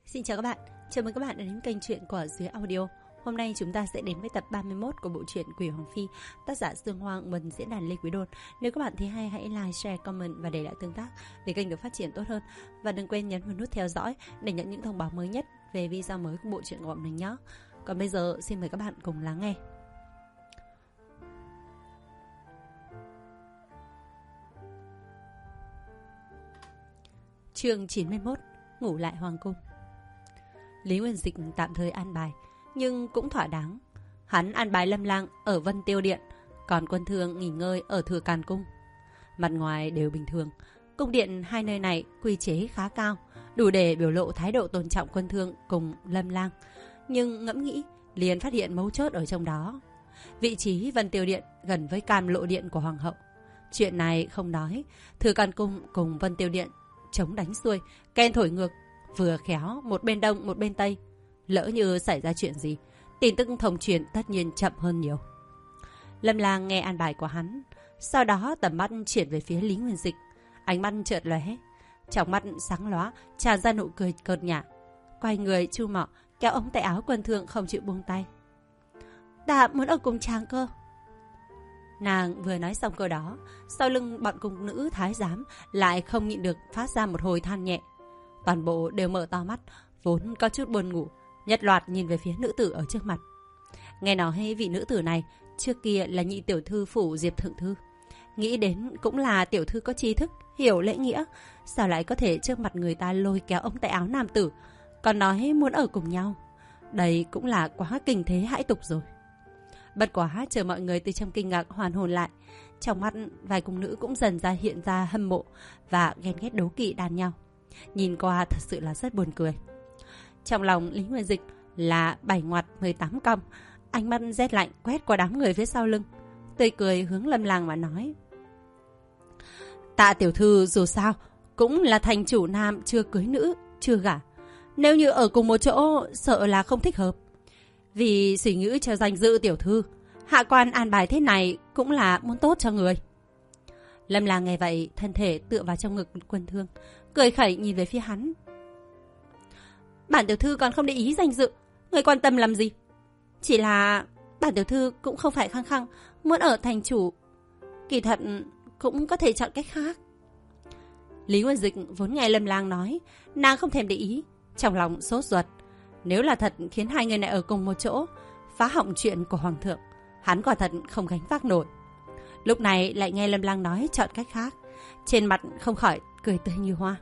Xin chào các bạn, chào mừng các bạn đã đến kênh truyện của Dưới Audio. Hôm nay chúng ta sẽ đến với tập 31 của bộ truyện Quỷ Hoàng Phi, tác giả Dương Hoang,文diễn đàn Lê Quý Đôn. Nếu các bạn thấy hay, hãy like, share, comment và để lại tương tác để kênh được phát triển tốt hơn. Và đừng quên nhấn vào nút theo dõi để nhận những thông báo mới nhất về video mới của bộ truyện của bọn mình nhé. Còn bây giờ xin mời các bạn cùng lắng nghe. Chương 91, ngủ lại hoàng cung. Lý Nguyên Dịch tạm thời an bài, nhưng cũng thỏa đáng. Hắn an bài Lâm Lang ở Vân Tiêu Điện, còn Quân Thương nghỉ ngơi ở Thừa Càn Cung. Mặt ngoài đều bình thường, cung điện hai nơi này quy chế khá cao, đủ để biểu lộ thái độ tôn trọng Quân Thương cùng Lâm Lang. Nhưng ngẫm nghĩ, liền phát hiện mấu chốt ở trong đó. Vị trí Vân Tiêu Điện gần với Cam Lộ Điện của Hoàng hậu. Chuyện này không nói, Thừa Càn Cung cùng Vân Tiêu Điện chống đánh xuôi, ken thổi ngược, vừa khéo một bên đông một bên tây. Lỡ như xảy ra chuyện gì, tin tức thông truyền tất nhiên chậm hơn nhiều. Lâm Lang nghe an bài của hắn, sau đó tầm mắt chuyển về phía Lý Nguyên Dịch, ánh mắt chợt lóe, trong mắt sáng lóa tràn ra nụ cười cợt nhả, quay người chu mỏ kéo ống tay áo Quân Thương không chịu buông tay. Ta muốn ở cùng chàng cơ. Nàng vừa nói xong câu đó, sau lưng bọn cung nữ thái giám lại không nhịn được phát ra một hồi than nhẹ. Toàn bộ đều mở to mắt, vốn có chút buồn ngủ, nhất loạt nhìn về phía nữ tử ở trước mặt. Nghe nói vị nữ tử này trước kia là nhị tiểu thư phủ Diệp Thượng Thư, nghĩ đến cũng là tiểu thư có tri thức, hiểu lễ nghĩa, sao lại có thể trước mặt người ta lôi kéo ống tay áo nam tử, còn nói muốn ở cùng nhau. Đây cũng là quá kinh thế hãi tục rồi. Bất quá chờ mọi người từ trong kinh ngạc hoàn hồn lại, trong mắt vài cung nữ cũng dần ra hiện ra hâm mộ và ghen ghét đố kỵ đan nhau. Nhìn qua thật sự là rất buồn cười. Trong lòng Lý Nguyên Dịch là 7 ngoặt 18 cong, ánh mắt rét lạnh quét qua đám người phía sau lưng, tươi cười hướng Lâm Lang mà nói: Tạ tiểu thư dù sao cũng là thành chủ nam chưa cưới nữ, chưa gả. Nếu như ở cùng một chỗ sợ là không thích hợp. Vì suy nghĩ cho danh dự tiểu thư, hạ quan an bài thế này cũng là muốn tốt cho người. Lâm Lang nghe vậy, thân thể tựa vào trong ngực Quân Thương, cười khẩy nhìn về phía hắn. Bản tiểu thư còn không để ý danh dự, người quan tâm làm gì? Chỉ là bản tiểu thư cũng không phải khăng khăng muốn ở thành chủ, kỳ thật cũng có thể chọn cách khác. Lý Nguyên Dịch vốn nghe Lâm Lang nói, nàng không thèm để ý, trong lòng sốt ruột. Nếu là thật khiến hai người này ở cùng một chỗ, phá hỏng chuyện của hoàng thượng, hắn quả thật không gánh vác nổi. Lúc này lại nghe Lâm Lang nói chọn cách khác, trên mặt không khỏi cười tươi như hoa.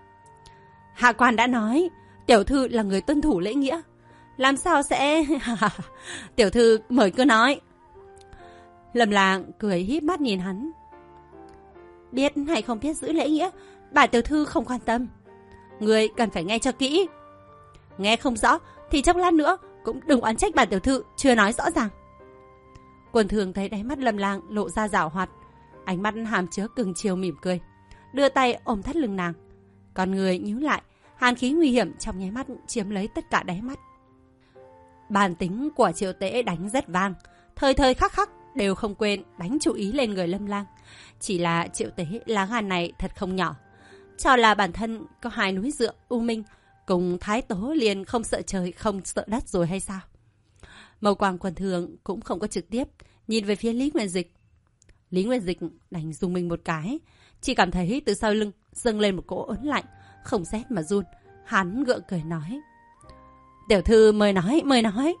Hạ quan đã nói, tiểu thư là người tuân thủ lễ nghĩa, làm sao sẽ... Tiểu thư mời cứ nói. Lâm Lang cười híp mắt nhìn hắn. Biết hay không biết giữ lễ nghĩa, bản tiểu thư không quan tâm. Người cần phải nghe cho kỹ. Nghe không rõ thì chốc lát nữa cũng đừng oán trách bản tiểu thư chưa nói rõ ràng. Quân Thương thấy đáy mắt Lâm Lang lộ ra giảo hoạt, ánh mắt hàm chứa cưng chiều mỉm cười, đưa tay ôm thắt lưng nàng, con người nhíu lại, hàn khí nguy hiểm trong nháy mắt chiếm lấy tất cả đáy mắt. Bản tính của Triệu Tế đánh rất vang, thời thời khắc khắc đều không quên đánh chú ý lên người Lâm Lang. Chỉ là Triệu Tế lá gan này thật không nhỏ, cho là bản thân có hai núi dựa U Minh cùng Thái Tố liền không sợ trời không sợ đất rồi hay sao? Mâu quang Quân Thương cũng không có trực tiếp nhìn về phía Lý Nguyên Dịch. Lý Nguyên Dịch đành dùng mình một cái, chỉ cảm thấy từ sau lưng dâng lên một cỗ ớn lạnh, không rét mà run. Hắn gượng cười nói: Tiểu thư mời nói, mời nói.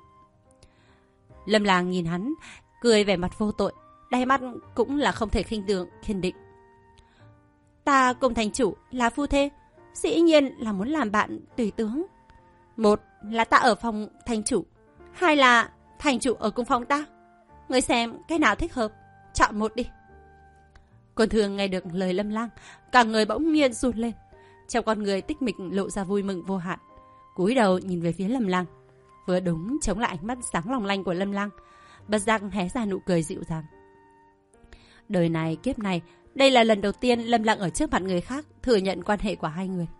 Lâm Lang nhìn hắn, cười vẻ mặt vô tội, đáy mắt cũng là không thể khinh thường, kiên định. Ta cùng thành chủ là phu thê, dĩ nhiên là muốn làm bạn tùy tướng. Một là ta ở phòng thành chủ, hai là thành chủ ở cùng phòng ta. Người xem cái nào thích hợp, chọn một đi. Quân Thương nghe được lời Lâm Lang, cả người bỗng nhiên run lên, trong con người tích mịch lộ ra vui mừng vô hạn, cúi đầu nhìn về phía Lâm Lang, vừa đúng chống lại ánh mắt sáng long lanh của Lâm Lang, bất giác hé ra nụ cười dịu dàng. Đời này kiếp này, đây là lần đầu tiên Lâm Lang ở trước mặt người khác thừa nhận quan hệ của hai người.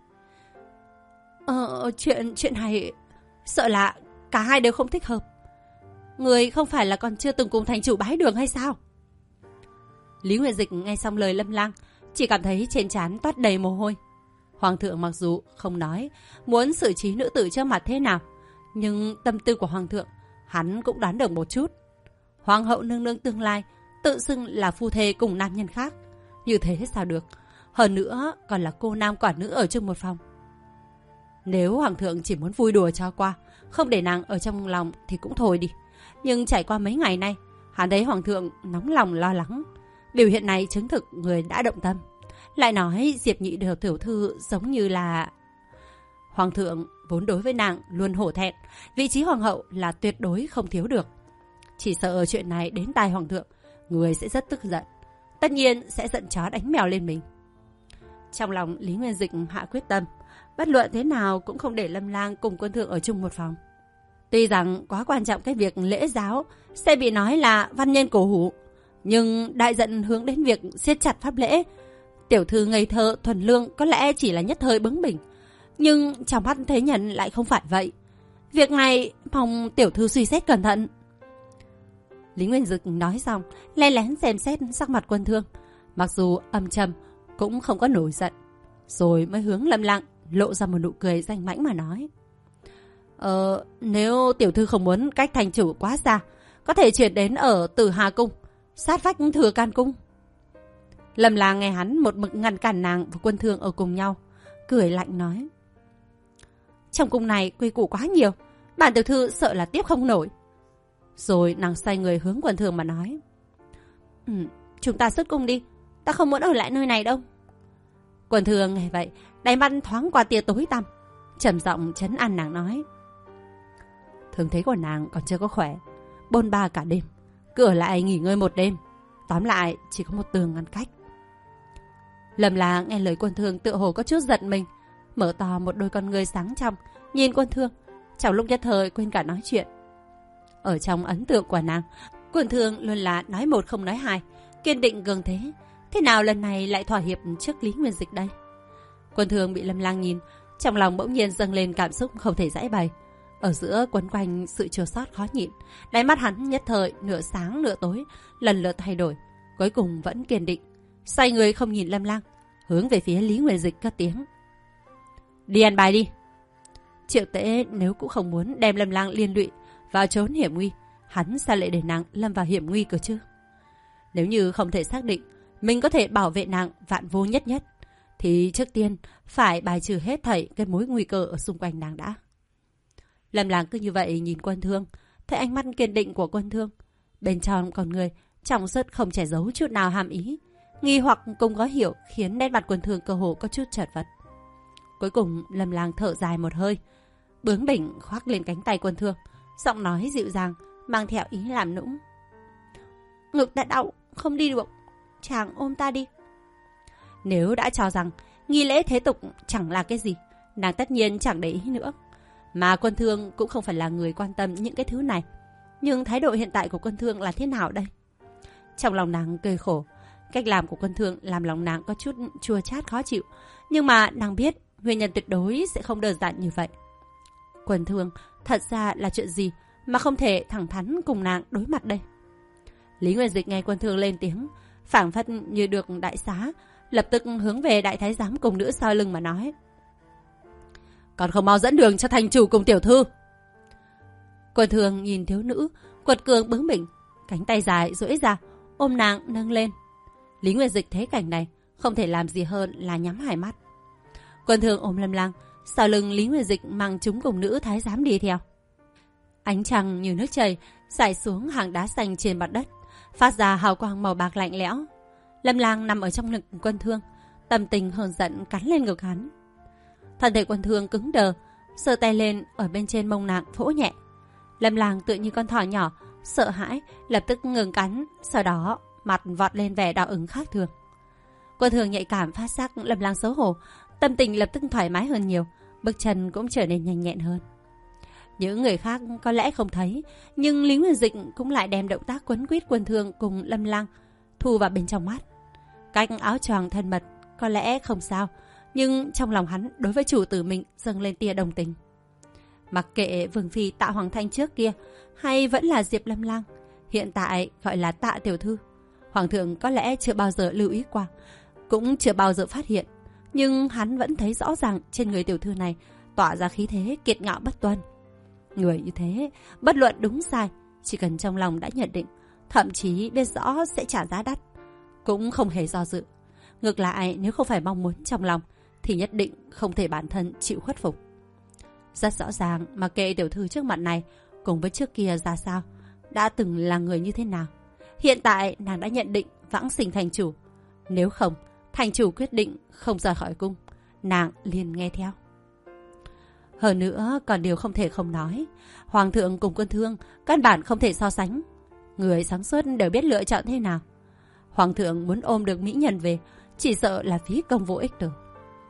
Chuyện này sợ là cả hai đều không thích hợp. Người không phải là còn chưa từng cùng thành chủ bái đường hay sao? Lý Nguyên Dịch nghe xong lời Lâm Lang, chỉ cảm thấy trên trán toát đầy mồ hôi. Hoàng thượng mặc dù không nói muốn xử trí nữ tử trước mặt thế nào, nhưng tâm tư của hoàng thượng hắn cũng đoán được một chút. Hoàng hậu nương nương tương lai tự xưng là phu thê cùng nam nhân khác, như thế sao được? Hơn nữa còn là cô nam quả nữ ở chung một phòng. Nếu hoàng thượng chỉ muốn vui đùa cho qua, không để nàng ở trong lòng thì cũng thôi đi. Nhưng trải qua mấy ngày nay, hắn thấy hoàng thượng nóng lòng lo lắng. Biểu hiện này chứng thực người đã động tâm. Lại nói Diệp Nhị Điều tiểu thư giống như là... Hoàng thượng vốn đối với nàng luôn hổ thẹn, vị trí hoàng hậu là tuyệt đối không thiếu được. Chỉ sợ chuyện này đến tai hoàng thượng, người sẽ rất tức giận. Tất nhiên sẽ giận chó đánh mèo lên mình. Trong lòng Lý Nguyên Dịch hạ quyết tâm, bất luận thế nào cũng không để Lâm Lang cùng quân thượng ở chung một phòng. Tuy rằng quá quan trọng cái việc lễ giáo sẽ bị nói là văn nhân cổ hủ, nhưng đại giận hướng đến việc siết chặt pháp lễ. Tiểu thư ngây thơ thuần lương có lẽ chỉ là nhất thời bướng bỉnh, nhưng trong mắt thế nhân lại không phải vậy. Việc này mong tiểu thư suy xét cẩn thận. Lý Nguyên Dực nói xong, lén lén xem xét sắc mặt quân thương, mặc dù âm trầm cũng không có nổi giận, rồi mới hướng Lâm Lang lộ ra một nụ cười danh mãnh mà nói: nếu tiểu thư không muốn cách thành chủ quá xa, có thể chuyển đến ở Tử Hà cung, sát vách Thừa Can cung. Lâm Lang nghe hắn một mực ngăn cản nàng và quân thương ở cùng nhau, cười lạnh nói: trong cung này quy củ quá nhiều, bản tiểu thư sợ là tiếp không nổi. Rồi nàng xoay người hướng quân thương mà nói: chúng ta xuất cung đi, ta không muốn ở lại nơi này đâu. Quân thương nghe vậy, đáy mắt thoáng qua tia tối tăm, trầm giọng trấn an nàng nói: thương thế của nàng còn chưa có khỏe, bôn ba cả đêm, cứ ở lại nghỉ ngơi một đêm. Tóm lại chỉ có một tường ngăn cách. Lâm Lang nghe lời quân thương tựa hồ có chút giận mình, mở to một đôi con ngươi sáng trong nhìn quân thương, trong lúc nhất thời quên cả nói chuyện. Ở trong ấn tượng của nàng, quân thương luôn là nói một không nói hai, kiên định cường thế. Thế nào lần này lại thỏa hiệp trước Lý Nguyên Dịch đây? Quân thương bị Lâm Lang nhìn, trong lòng bỗng nhiên dâng lên cảm xúc không thể giải bày. Ở giữa quấn quanh sự chua xót khó nhịn, đáy mắt hắn nhất thời nửa sáng nửa tối, lần lượt thay đổi, cuối cùng vẫn kiên định, xoay người không nhìn Lâm Lang, hướng về phía Lý Nguyên Dịch cất tiếng: đi ăn bài đi. Triệu Tế nếu cũng không muốn đem Lâm Lang liên lụy vào trốn hiểm nguy, hắn sao lại để nàng lâm vào hiểm nguy cơ chứ? Nếu như không thể xác định mình có thể bảo vệ nàng vạn vô nhất nhất, thì trước tiên phải bài trừ hết thảy cái mối nguy cơ ở xung quanh nàng đã. Lâm Lang cứ như vậy nhìn quân thương, thấy ánh mắt kiên định của quân thương, bên trong con người trong suốt không che giấu chút nào hàm ý, nghi hoặc cùng có hiểu, khiến nét mặt quân thương cơ hồ có chút chật vật. Cuối cùng Lâm Lang thở dài một hơi, bướng bỉnh khoác lên cánh tay quân thương, giọng nói dịu dàng mang theo ý làm nũng: ngực đã đau không đi được, chàng ôm ta đi. Nếu đã cho rằng nghi lễ thế tục chẳng là cái gì, nàng tất nhiên chẳng để ý nữa. Mà quân thương cũng không phải là người quan tâm những cái thứ này. Nhưng thái độ hiện tại của quân thương là thế nào đây? Trong lòng nàng cười khổ, cách làm của quân thương làm lòng nàng có chút chua chát khó chịu. Nhưng mà nàng biết nguyên nhân tuyệt đối sẽ không đơn giản như vậy. Quân thương thật ra là chuyện gì mà không thể thẳng thắn cùng nàng đối mặt đây? Lý Nguyên Dịch nghe quân thương lên tiếng, phảng phất như được đại xá, lập tức hướng về đại thái giám cùng nữ sau lưng mà nói: còn không mau dẫn đường cho thành chủ cùng tiểu thư. Quân thương nhìn thiếu nữ quật cường bướng bỉnh, cánh tay dài duỗi ra ôm nàng nâng lên. Lý Nguyên Dịch thấy cảnh này không thể làm gì hơn là nhắm hai mắt. Quân thương ôm Lâm Lang, sau lưng Lý Nguyên Dịch mang chúng cùng nữ thái giám đi theo. Ánh trăng như nước chảy rải xuống hàng đá xanh trên mặt đất, phát ra hào quang màu bạc lạnh lẽo. Lâm Lang nằm ở trong ngực quân thương, tâm tình hờn giận cắn lên ngực hắn. Thân thể quân thương cứng đờ, giơ tay lên ở bên trên mông nàng vỗ nhẹ. Lâm Lang tựa như con thỏ nhỏ, sợ hãi lập tức ngừng cắn, sau đó mặt vọt lên vẻ đỏ ửng khác thường. Quân thương nhạy cảm phát giác Lâm Lang xấu hổ, tâm tình lập tức thoải mái hơn nhiều, bước chân cũng trở nên nhanh nhẹn hơn. Những người khác có lẽ không thấy, nhưng Lý Nguyên Dịch cũng lại đem động tác quấn quýt quân thương cùng Lâm Lang thu vào bên trong mắt. Cách áo choàng thân mật có lẽ không sao, nhưng trong lòng hắn đối với chủ tử mình dâng lên tia đồng tình. Mặc kệ Vương Phi Tạ Hoàng Thanh trước kia hay vẫn là Diệp Lâm Lang, hiện tại gọi là Tạ tiểu thư, Hoàng thượng có lẽ chưa bao giờ lưu ý qua, cũng chưa bao giờ phát hiện Nhưng hắn vẫn thấy rõ ràng trên người tiểu thư này tỏa ra khí thế kiệt ngạo bất tuân. Người như thế, bất luận đúng sai, chỉ cần trong lòng đã nhận định, thậm chí biết rõ sẽ trả giá đắt, cũng không hề do dự. Ngược lại, nếu không phải mong muốn trong lòng, thì nhất định không thể bản thân chịu khuất phục. Rất rõ ràng mà kệ tiểu thư trước mặt này cùng với trước kia ra sao, đã từng là người như thế nào. Hiện tại nàng đã nhận định vãng sinh thành chủ. Nếu không, thành chủ quyết định không rời khỏi cung, nàng liền nghe theo. Hơn nữa còn điều không thể không nói, hoàng thượng cùng quân thương căn bản không thể so sánh. Người sáng suốt đều biết lựa chọn thế nào. Hoàng thượng muốn ôm được mỹ nhân về, chỉ sợ là phí công vô ích được.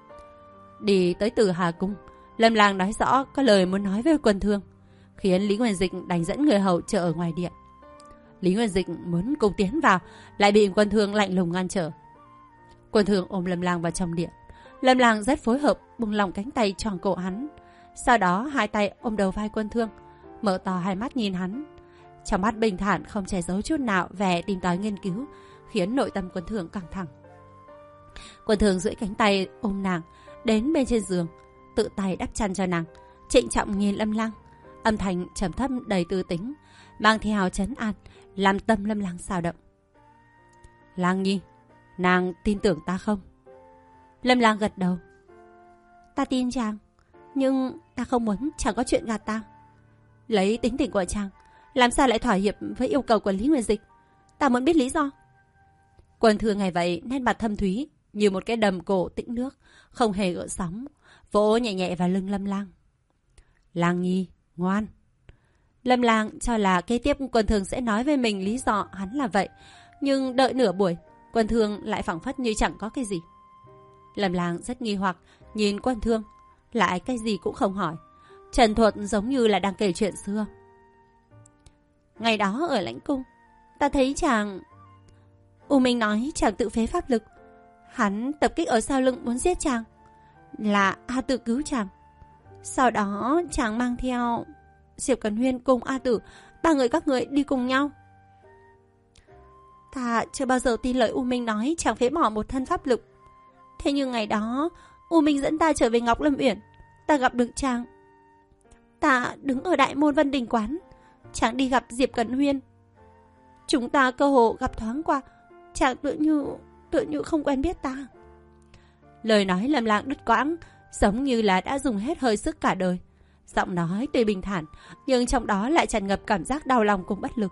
Đi tới Từ Hà cung, Lâm Lang nói rõ có lời muốn nói với quân thương, khiến Lý Nguyên Dịch đành dẫn người hầu chờ ở ngoài điện. Lý Nguyên Dịch muốn cùng tiến vào, lại bị quân thương lạnh lùng ngăn trở. Quân thương ôm Lâm Lang vào trong điện. Lâm Lang rất phối hợp, buông lỏng cánh tay tròn cổ hắn. Sau đó hai tay ôm đầu vai quân thương, mở to hai mắt nhìn hắn. Trong mắt bình thản không che giấu chút nào vẻ tìm tòi nghiên cứu, khiến nội tâm quân thương căng thẳng. Quân thương duỗi cánh tay ôm nàng đến bên trên giường, tự tay đắp chăn cho nàng, trịnh trọng nhìn Lâm Lang, âm thanh trầm thấp đầy tư tính, mang theo trấn an, làm tâm Lâm Lang xao động. Lang nhi, nàng tin tưởng ta không? Lâm Lang gật đầu. Ta tin chàng, nhưng ta không muốn chàng có chuyện gạt ta. Lấy tính tình của chàng, làm sao lại thỏa hiệp với yêu cầu của Lý Nguyên Dịch? Ta muốn biết lý do. Quân thương ngày vậy nét mặt thâm thúy như một cái đầm cổ tĩnh nước, không hề gợn sóng, vỗ nhẹ nhẹ vào lưng Lâm Lang. Lang nhi, ngoan. Lâm Lang cho là kế tiếp quân thương sẽ nói với mình lý do hắn là vậy, nhưng đợi nửa buổi, quân thương lại phảng phất như chẳng có cái gì. Lâm Lang rất nghi hoặc nhìn quân thương, lại cái gì cũng không hỏi, trần thuật giống như là đang kể chuyện xưa. Ngày đó ở lãnh cung, ta thấy chàng... U Minh nói chàng tự phế pháp lực, hắn tập kích ở sau lưng muốn giết chàng, là A Tử cứu chàng. Sau đó chàng mang theo Diệp Cẩn Huyên cùng A Tử, ba người các người đi cùng nhau. Ta chưa bao giờ tin lời U Minh nói chàng phế bỏ một thân pháp lực. Thế nhưng ngày đó U Minh dẫn ta trở về Ngọc Lâm Uyển, ta gặp được chàng. Ta đứng ở Đại Môn Vân Đình quán, chàng đi gặp Diệp Cẩn Huyên. Chúng ta cơ hồ gặp thoáng qua, chàng tựa như không quen biết ta. Lời nói Lâm Lang đứt quãng, giống như là đã dùng hết hơi sức cả đời. Giọng nói tuy bình thản, nhưng trong đó lại tràn ngập cảm giác đau lòng cùng bất lực.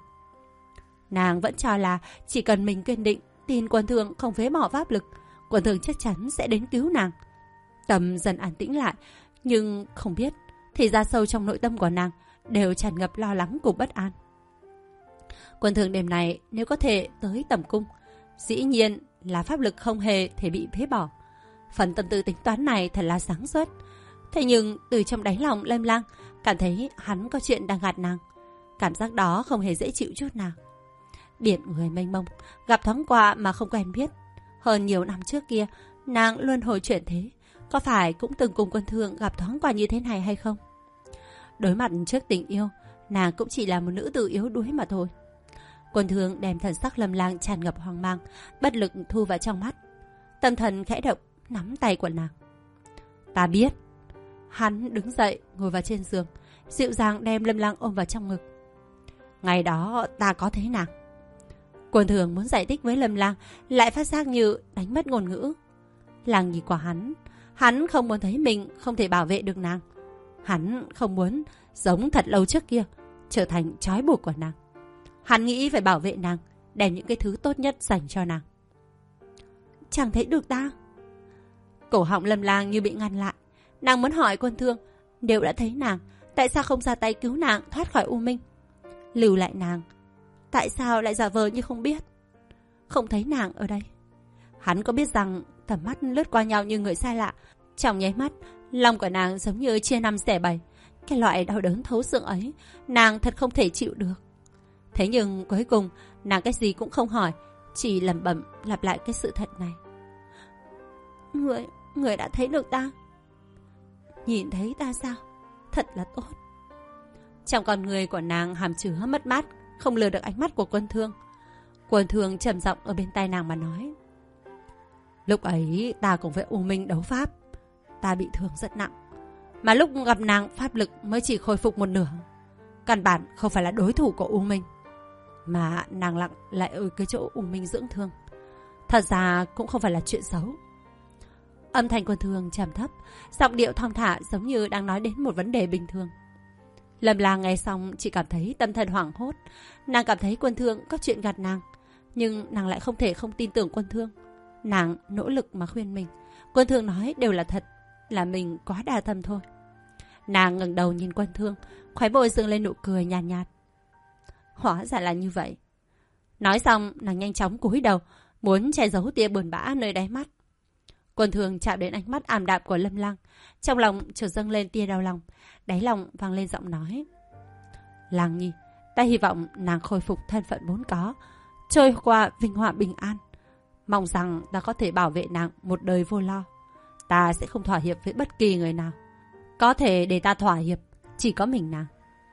Nàng vẫn cho là chỉ cần mình kiên định, tin quân thương không phế bỏ pháp lực, quân thương chắc chắn sẽ đến cứu nàng. Tâm dần an tĩnh lại, nhưng không biết thì ra sâu trong nội tâm của nàng đều tràn ngập lo lắng cùng bất an. Quân thương đêm này nếu có thể tới tẩm cung, dĩ nhiên là pháp lực không hề thể bị phế bỏ. Phần tâm tư tính toán này thật là sáng suốt. Thế nhưng từ trong đáy lòng Lâm Lang cảm thấy hắn có chuyện đang gạt nàng. Cảm giác đó không hề dễ chịu chút nào. Biển người mênh mông, gặp thoáng qua mà không quen biết. Hơn nhiều năm trước kia, nàng luân hồi chuyển thế, có phải cũng từng cùng quân thương gặp thoáng qua như thế này hay không? Đối mặt trước tình yêu, nàng cũng chỉ là một nữ tử yếu đuối mà thôi. Quân thương đem thần sắc Lâm Lang tràn ngập hoang mang, bất lực thu vào trong mắt. Tâm thần khẽ động, nắm tay của nàng. Ta biết. Hắn đứng dậy, ngồi vào trên giường, dịu dàng đem Lâm Lang ôm vào trong ngực. Ngày đó ta có thấy nàng. Quân thường muốn giải thích với Lâm Lang, lại phát giác như đánh mất ngôn ngữ. Lang nhi của hắn không muốn thấy mình không thể bảo vệ được nàng. Hắn không muốn giống thật lâu trước kia, trở thành trói buộc của nàng. Hắn nghĩ phải bảo vệ nàng, đem những cái thứ tốt nhất dành cho nàng. Chẳng thấy được ta. Cổ họng Lâm Lang như bị ngăn lại. Nàng muốn hỏi quân thương, nếu đã thấy nàng, tại sao không ra tay cứu nàng thoát khỏi U Minh? Lưu lại nàng, tại sao lại giả vờ như không biết? Không thấy nàng ở đây. Hắn có biết rằng tầm mắt lướt qua nhau như người xa lạ. Trong nháy mắt, lòng của nàng giống như chia năm xẻ bảy. Cái loại đau đớn thấu xương ấy, nàng thật không thể chịu được. Thế nhưng cuối cùng, nàng cái gì cũng không hỏi, chỉ lẩm bẩm lặp lại cái sự thật này. Người đã thấy được ta. Nhìn thấy ta sao? Thật là tốt. Trong con người của nàng hàm chứa mất mát, không lừa được ánh mắt của quân thương. Quân thương trầm giọng ở bên tai nàng mà nói. Lúc ấy ta cùng với U Minh đấu pháp. Ta bị thương rất nặng. Mà lúc gặp nàng pháp lực mới chỉ khôi phục một nửa. Căn bản không phải là đối thủ của U Minh. Mà nàng lặng lại ở cái chỗ U Minh dưỡng thương. Thật ra cũng không phải là chuyện xấu. Âm thanh Quân Thương trầm thấp, giọng điệu thong thả giống như đang nói đến một vấn đề bình thường. Lâm Lang nghe xong chỉ cảm thấy tâm thần hoảng hốt. Nàng cảm thấy Quân Thương có chuyện gạt nàng, nhưng nàng lại không thể không tin tưởng Quân Thương. Nàng nỗ lực mà khuyên mình. Quân Thương nói đều là thật, là mình quá đa tâm thôi. Nàng ngẩng đầu nhìn Quân Thương, khóe môi dương lên nụ cười nhàn nhạt. Hóa ra là như vậy. Nói xong, nàng nhanh chóng cúi đầu, muốn che giấu tia buồn bã nơi đáy mắt. Quân Thương chạm đến ánh mắt ảm đạm của Lâm Lang, trong lòng chợt dâng lên tia đau lòng, đáy lòng vang lên giọng nói. Lang nhi, ta hy vọng nàng khôi phục thân phận vốn có, trôi qua vinh hoa bình an. Mong rằng ta có thể bảo vệ nàng một đời vô lo. Ta sẽ không thỏa hiệp với bất kỳ người nào. Có thể để ta thỏa hiệp, chỉ có mình nàng.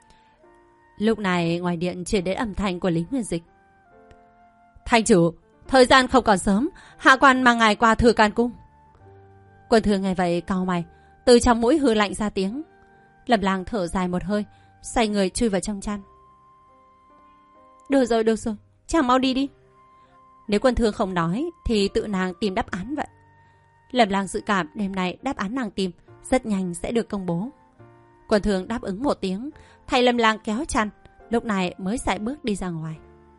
Lúc này ngoài điện truyền đến âm thanh của Lý Nguyên Dịch. Thành chủ, thời gian không còn sớm, hạ quan mang ngài qua Thừa Can Cung. Quân Thương nghe vậy cau mày, từ trong mũi hư lạnh ra tiếng. Lâm Lang thở dài một hơi, xoay người chui vào trong chăn. Được rồi, chàng mau đi đi. Nếu Quân Thương không nói thì tự nàng tìm đáp án vậy. Lâm Lang dự cảm đêm nay đáp án nàng tìm rất nhanh sẽ được công bố. Quân Thương đáp ứng một tiếng, thay Lâm Lang kéo chăn, lúc này mới sải bước đi ra ngoài.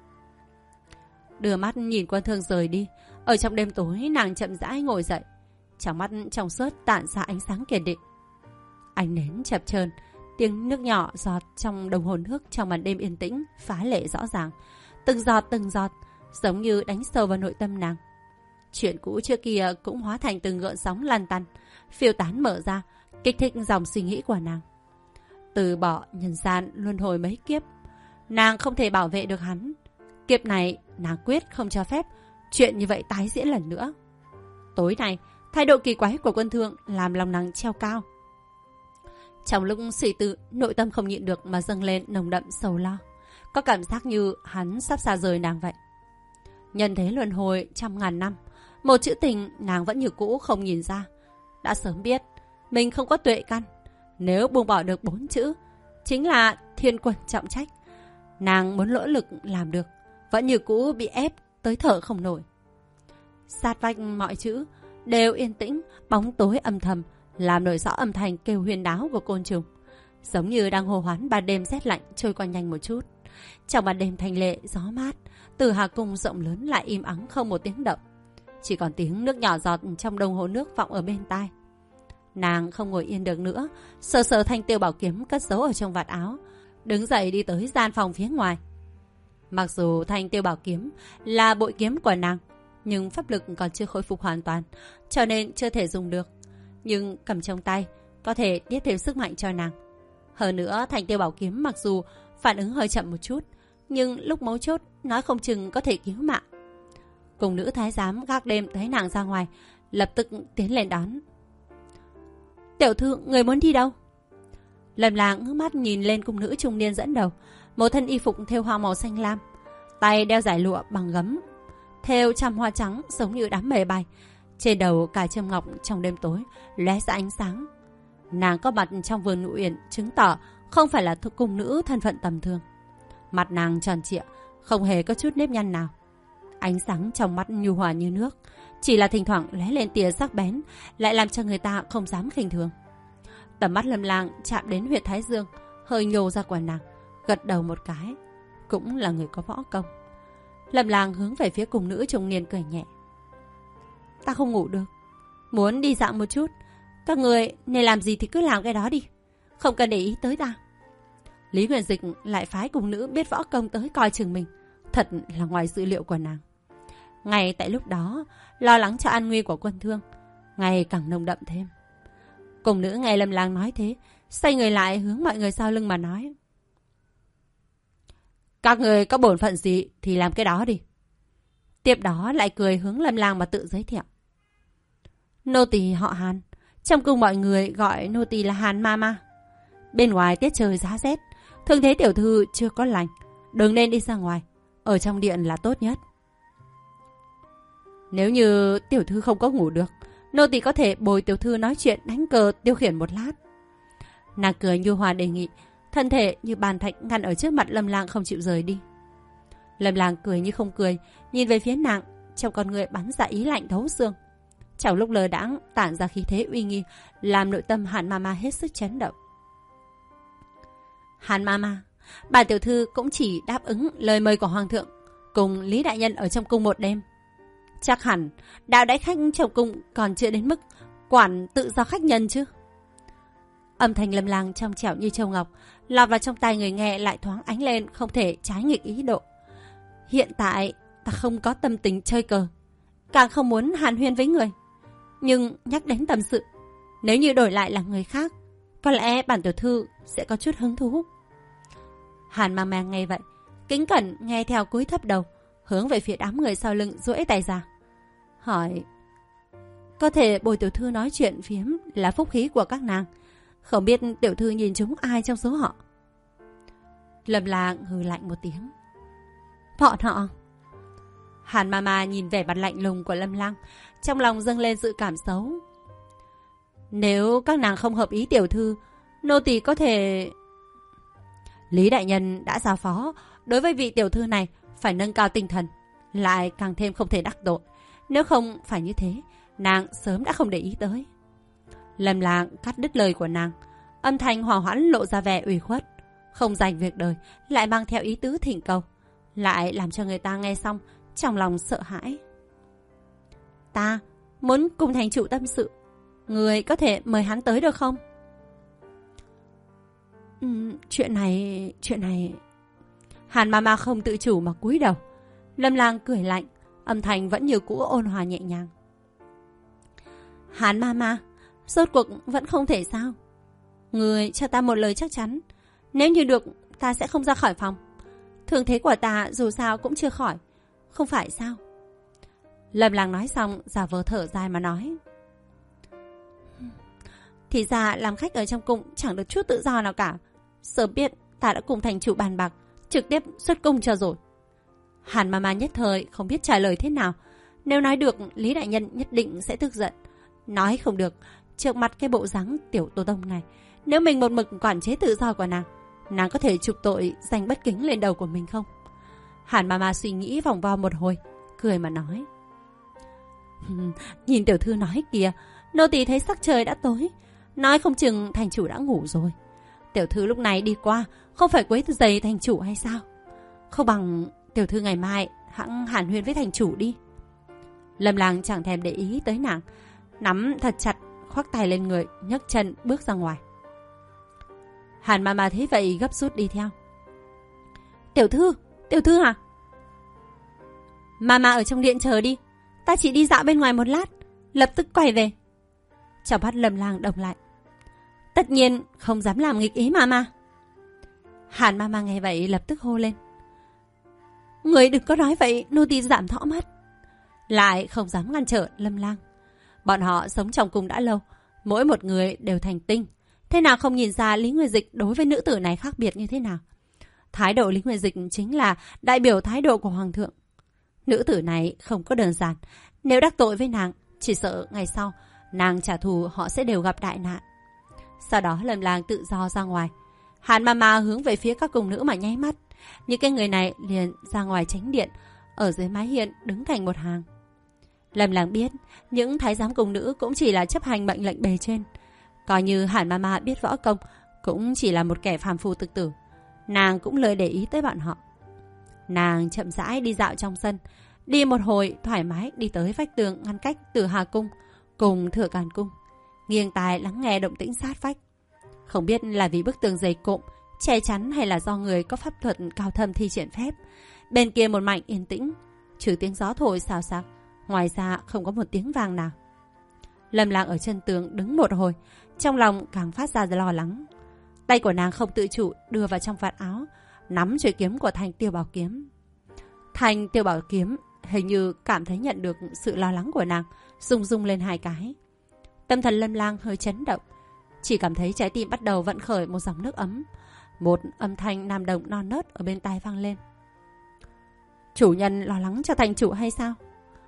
Đưa mắt nhìn Quân Thương rời đi, ở trong đêm tối nàng chậm rãi ngồi dậy, trong mắt trong suốt tản ra ánh sáng kiên định. Ánh nến chập chờn, tiếng nước nhỏ giọt trong đồng hồ nước trong màn đêm yên tĩnh phá lệ rõ ràng, từng giọt giống như đánh sâu vào nội tâm nàng. Chuyện cũ trước kia cũng hóa thành từng gợn sóng lan tăn, phiêu tán mở ra, kích thích dòng suy nghĩ của nàng. Từ bỏ nhân gian luân hồi mấy kiếp, nàng không thể bảo vệ được hắn. Kiếp này nàng quyết không cho phép chuyện như vậy tái diễn lần nữa. Tối nay, thái độ kỳ quái của Quân Thương làm lòng nàng treo cao. Trong lúc suy tư, nội tâm không nhịn được mà dâng lên nồng đậm sầu lo. Có cảm giác như hắn sắp xa rời nàng vậy. Nhân thế luân hồi trăm ngàn năm, một chữ tình nàng vẫn như cũ không nhìn ra. Đã sớm biết mình không có tuệ căn. Nếu buông bỏ được 4 chữ, chính là thiên quân trọng trách. Nàng muốn nỗ lực làm được, vẫn như cũ bị ép tới thở không nổi. Sát vách mọi chữ đều yên tĩnh, bóng tối âm thầm làm nổi rõ âm thanh kêu huyền đáo của côn trùng, giống như đang hô hoán ban đêm rét lạnh trôi qua nhanh một chút. Trong ban đêm thanh lệ gió mát, từ Hà Cung rộng lớn lại im ắng không một tiếng động, chỉ còn tiếng nước nhỏ giọt trong đồng hồ nước vọng ở bên tai. Nàng không ngồi yên được nữa, sờ sờ thanh tiêu bảo kiếm cất giấu ở trong vạt áo, đứng dậy đi tới gian phòng phía ngoài. Mặc dù thanh tiêu bảo kiếm là bội kiếm của nàng, nhưng pháp lực còn chưa khôi phục hoàn toàn, cho nên chưa thể dùng được. Nhưng cầm trong tay có thể tiếp thêm sức mạnh cho nàng. Hơn nữa thanh tiêu bảo kiếm mặc dù phản ứng hơi chậm một chút, nhưng lúc mấu chốt nói không chừng có thể cứu mạng. Cung nữ thái giám gác đêm thấy nàng ra ngoài, lập tức tiến lên đón. Tiểu thư, người muốn đi đâu? Lâm Lang ngước mắt nhìn lên cung nữ trung niên dẫn đầu, một thân y phục thêu hoa màu xanh lam, tay đeo dải lụa bằng gấm, thêu trăm hoa trắng giống như đám mây bay, trên đầu cài châm ngọc trong đêm tối lóe ra ánh sáng. Nàng có mặt trong vườn Ngũ Uyển chứng tỏ không phải là cung nữ thân phận tầm thường. Mặt nàng tròn trịa, không hề có chút nếp nhăn nào. Ánh sáng trong mắt nhu hòa như nước, chỉ là thỉnh thoảng lóe lên tia sắc bén, lại làm cho người ta không dám khinh thường. Tầm mắt Lâm Lang chạm đến huyệt thái dương, hơi nhô ra của nàng, gật đầu một cái, cũng là người có võ công. Lâm Lang hướng về phía cung nữ trung niên cười nhẹ. Ta không ngủ được, muốn đi dạo một chút. Các người nên làm gì thì cứ làm cái đó đi, không cần để ý tới ta. Lý Huyền Dịch lại phái cung nữ biết võ công tới coi chừng mình, thật là ngoài dự liệu của nàng. Ngay tại lúc đó, lo lắng cho an nguy của Quân Thương ngày càng nồng đậm thêm. Cung nữ nghe Lâm Lang nói thế, xoay người lại hướng mọi người sau lưng mà nói. Các người có bổn phận gì thì làm cái đó đi. Tiếp đó lại cười hướng Lâm Lang mà tự giới thiệu. Nô tỳ họ Hàn, trong cung mọi người gọi nô tỳ là Hàn Mama. Bên ngoài tiết trời giá rét, thương thế tiểu thư chưa có lành, đừng nên đi ra ngoài, ở trong điện là tốt nhất. Nếu như tiểu thư không có ngủ được, nô tỳ có thể bồi tiểu thư nói chuyện đánh cờ tiêu khiển một lát. Nàng cười nhu hòa đề nghị, thân thể như bàn thạch ngăn ở trước mặt Lâm Lang không chịu rời đi. Lâm Lang cười như không cười, nhìn về phía nàng, trong con người bắn ra ý lạnh thấu xương. Trong lúc lơ đãng tản ra khí thế uy nghi, làm nội tâm Hàn Mama hết sức chấn động. Hàn Mama, bà tiểu thư cũng chỉ đáp ứng lời mời của hoàng thượng, cùng Lý đại nhân ở trong cung một đêm. Chắc hẳn đạo đãi khách trong cung còn chưa đến mức quản tự do khách nhân chứ. Âm thanh Lâm Lang trong trẻo như châu ngọc, lọt vào trong tai người nghe lại thoáng ánh lên không thể trái nghịch ý độ. Hiện tại ta không có tâm tình chơi cờ, càng không muốn hàn huyên với người. Nhưng nhắc đến tâm sự, nếu như đổi lại là người khác, có lẽ bản tiểu thư sẽ có chút hứng thú. Hàn Mama nghe vậy, kính cẩn nghe theo cúi thấp đầu, hướng về phía đám người sau lưng duỗi tay ra, hỏi: có thể bồi tiểu thư nói chuyện phiếm là phúc khí của các nàng, không biết tiểu thư nhìn chúng ai trong số họ? Lâm Lang hừ lạnh một tiếng: bọn họ. Hàn Mama nhìn vẻ mặt lạnh lùng của Lâm Lang, trong lòng dâng lên dự cảm xấu. Nếu các nàng không hợp ý tiểu thư, nô tỳ có thể... Lý đại nhân đã giao phó, đối với vị tiểu thư này phải nâng cao tinh thần, lại càng thêm không thể đắc tội. Nếu không phải như thế, nàng sớm đã không để ý tới. Lâm Lang cắt đứt lời của nàng, âm thanh hòa hoãn lộ ra vẻ ủy khuất, không dành việc đời, lại mang theo ý tứ thỉnh cầu, lại làm cho người ta nghe xong trong lòng sợ hãi. Ta muốn cùng thành chủ tâm sự, người có thể mời hắn tới được không? Chuyện này... Hàn Mama không tự chủ mà cúi đầu. Lâm Lang cười lạnh, âm thanh vẫn như cũ ôn hòa nhẹ nhàng. Hàn Mama, rốt cuộc vẫn không thể sao? Người cho ta một lời chắc chắn, nếu như được ta sẽ không ra khỏi phòng. Thương thế của ta dù sao cũng chưa khỏi, không phải sao? Lâm Lang nói xong giả vờ thở dài mà nói: thì ra làm khách ở trong cung chẳng được chút tự do nào cả. Sớm biết ta đã cùng thành chủ bàn bạc, trực tiếp xuất cung cho rồi. Hàn Mama nhất thời không biết trả lời thế nào. Nếu nói được, Lý đại nhân nhất định sẽ tức giận. Nói không được, trước mặt cái bộ dáng tiểu Tô Tông này, nếu mình một mực quản chế tự do của nàng có thể chụp tội giành bất kính lên đầu của mình không? Hàn Mama suy nghĩ vòng vo một hồi, cười mà nói: nhìn tiểu thư nói kìa, nô tỳ thấy sắc trời đã tối, nói không chừng thành chủ đã ngủ rồi. Tiểu thư lúc này đi qua, không phải quấy rầy thành chủ hay sao? Không bằng tiểu thư ngày mai hẵng hàn huyên với thành chủ đi. Lâm Lang chẳng thèm để ý tới nàng, nắm thật chặt, khoác tay lên người, nhấc chân bước ra ngoài. Hàn Mama thấy vậy gấp rút đi theo. Tiểu thư à? Mama ở trong điện chờ đi, ta chỉ đi dạo bên ngoài một lát, lập tức quay về. Trong mắt Lâm Lang đồng lại. Tất nhiên không dám làm nghịch ý Mama. Hàn Mama nghe vậy lập tức hô lên: người đừng có nói vậy, nô tỳ giảm thõ mất. Lại không dám ngăn trở Lâm Lang. Bọn họ sống trong cung đã lâu, mỗi một người đều thành tinh, thế nào không nhìn ra Lý Nguyên Dịch đối với nữ tử này khác biệt như thế nào. Thái độ Lý Nguyên Dịch chính là đại biểu thái độ của hoàng thượng. Nữ tử này không có đơn giản, nếu đắc tội với nàng, chỉ sợ ngày sau nàng trả thù họ sẽ đều gặp đại nạn. Sau đó Lâm Lang tự do ra ngoài. Hàn Mama hướng về phía các cung nữ mà nháy mắt. Những cái người này liền ra ngoài tránh điện, ở dưới mái hiên đứng thành một hàng. Lâm Lang biết những thái giám cung nữ cũng chỉ là chấp hành mệnh lệnh bề trên. Coi như Hàn Mama biết võ công, cũng chỉ là một kẻ phàm phu tục tử. Nàng cũng lười để ý tới bọn họ. Nàng chậm rãi đi dạo trong sân, đi một hồi thoải mái đi tới vách tường ngăn cách Tử Hà cung cùng Thừa Càn cung, nghiêng tai lắng nghe động tĩnh sát vách. Không biết là vì bức tường dày cộm che chắn hay là do người có pháp thuật cao thâm thi triển phép, bên kia một mảnh yên tĩnh, trừ tiếng gió thổi xào xạc, ngoài ra không có một tiếng vang nào. Lâm Lang ở chân tường đứng một hồi, trong lòng càng phát ra lo lắng. Tay của nàng không tự chủ đưa vào trong vạt áo, nắm chuôi kiếm của Thanh Tiêu Bảo kiếm. Thanh Tiêu Bảo kiếm hình như cảm thấy nhận được sự lo lắng của nàng, rung rung lên hai cái. Tâm thần Lâm Lang hơi chấn động, chỉ cảm thấy trái tim bắt đầu vận khởi một dòng nước ấm. Một âm thanh nam đồng non nớt ở bên tai vang lên: chủ nhân lo lắng cho thành chủ hay sao?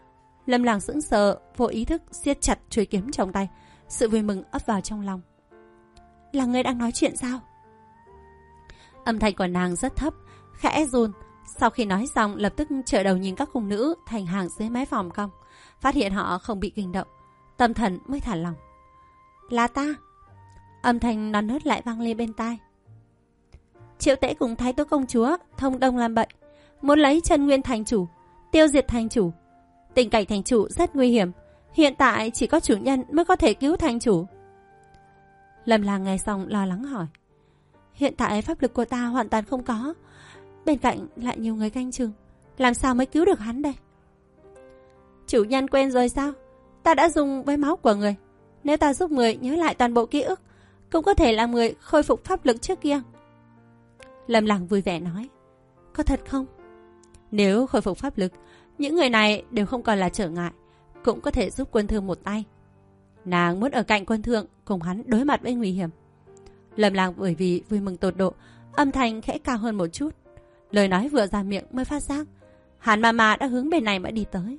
Lâm Lang sững sờ, vô ý thức siết chặt chuôi kiếm trong tay. Sự vui mừng ấp vào trong lòng. Là người đang nói chuyện sao? Âm thanh của nàng rất thấp, khẽ run. Sau khi nói xong, lập tức trở đầu nhìn các cung nữ thành hàng dưới mái vòm cong, phát hiện họ không bị kinh động, tâm thần mới thả lòng. Là ta. Âm thanh non nớt lại vang lên bên tai. Triệu Tễ cùng Thái Tố công chúa thông đồng làm bậy, muốn lấy Chân Nguyên thành chủ, tiêu diệt thành chủ. Tình cảnh thành chủ rất nguy hiểm, hiện tại chỉ có chủ nhân mới có thể cứu thành chủ. Lâm Lang nghe xong lo lắng hỏi. Hiện tại pháp lực của ta hoàn toàn không có, bên cạnh lại nhiều người canh chừng, làm sao mới cứu được hắn đây? Chủ nhân quên rồi sao? Ta đã dùng với máu của người, nếu ta giúp người nhớ lại toàn bộ ký ức, cũng có thể làm người khôi phục pháp lực trước kia. Lâm Lang vui vẻ nói. Có thật không? Nếu khôi phục pháp lực, những người này đều không còn là trở ngại, cũng có thể giúp Quân Thương một tay. Nàng muốn ở cạnh Quân Thương, cùng hắn đối mặt với nguy hiểm. Lâm Lang bởi vì vui mừng tột độ, âm thanh khẽ cao hơn một chút. Lời nói vừa ra miệng mới phát giác Hàn Mama đã hướng bên này mà đi tới.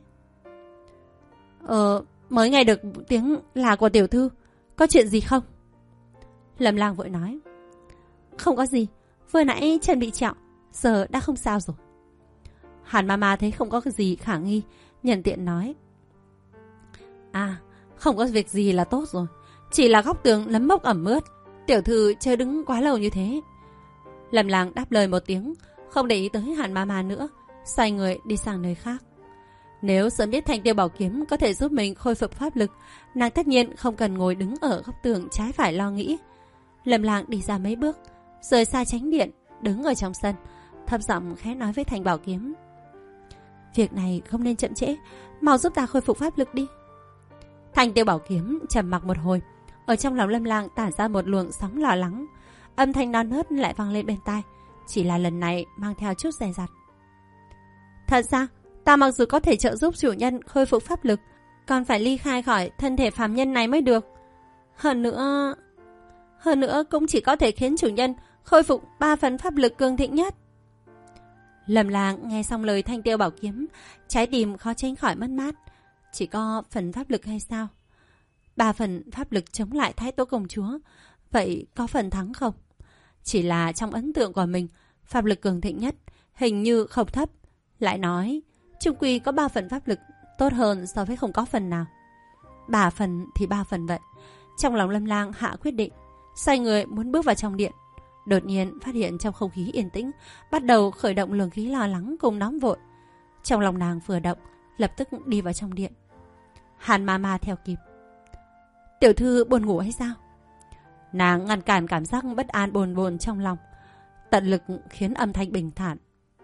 Mới nghe được tiếng là của tiểu thư, có chuyện gì không? Lâm Lang vội nói. Không có gì, vừa nãy chân bị trẹo, giờ đã không sao rồi. Hàn Mama thấy không có cái gì khả nghi, nhân tiện nói. À, không có việc gì là tốt rồi, chỉ là góc tường lấm mốc ẩm ướt, tiểu thư chưa đứng quá lâu như thế. Lâm Lang đáp lời một tiếng, không để ý tới Hàn Mama nữa, xoay người đi sang nơi khác. Nếu sớm biết Thanh Tiêu Bảo Kiếm có thể giúp mình khôi phục pháp lực, nàng tất nhiên không cần ngồi đứng ở góc tường trái phải lo nghĩ. Lâm Lang đi ra mấy bước, rời xa chánh điện, đứng ở trong sân, thấp giọng khẽ nói với Thanh Bảo Kiếm. Việc này không nên chậm trễ, mau giúp ta khôi phục pháp lực đi. Thanh Tiêu Bảo Kiếm trầm mặc một hồi, ở trong lòng Lâm Lang tản ra một luồng sóng lo lắng. Âm thanh non nớt lại vang lên bên tai, chỉ là lần này mang theo chút dè dặt. Thật ra, ta mặc dù có thể trợ giúp chủ nhân khôi phục pháp lực, còn phải ly khai khỏi thân thể phàm nhân này mới được. Hơn nữa cũng chỉ có thể khiến chủ nhân khôi phục 3 phần pháp lực cường thịnh nhất. Lâm Lang nghe xong lời Thanh Tiêu Bảo Kiếm, trái tim khó tránh khỏi mất mát. Chỉ có phần pháp lực hay sao? 3 phần pháp lực chống lại Thái Tố công chúa, vậy có phần thắng không? Chỉ là trong ấn tượng của mình, pháp lực cường thịnh nhất hình như không thấp. Lại nói, chung quy có 3 phần pháp lực, tốt hơn so với không có phần nào. 3 phần thì 3 phần vậy. Trong lòng Lâm Lang hạ quyết định, xoay người muốn bước vào trong điện. Đột nhiên phát hiện trong không khí yên tĩnh, bắt đầu khởi động luồng khí lo lắng cùng nóng vội. Trong lòng nàng vừa động, lập tức đi vào trong điện. Hàn Mama theo kịp. Tiểu thư buồn ngủ hay sao? Nàng ngăn cản cảm giác bất an bồn trong lòng, tận lực khiến âm thanh bình thản.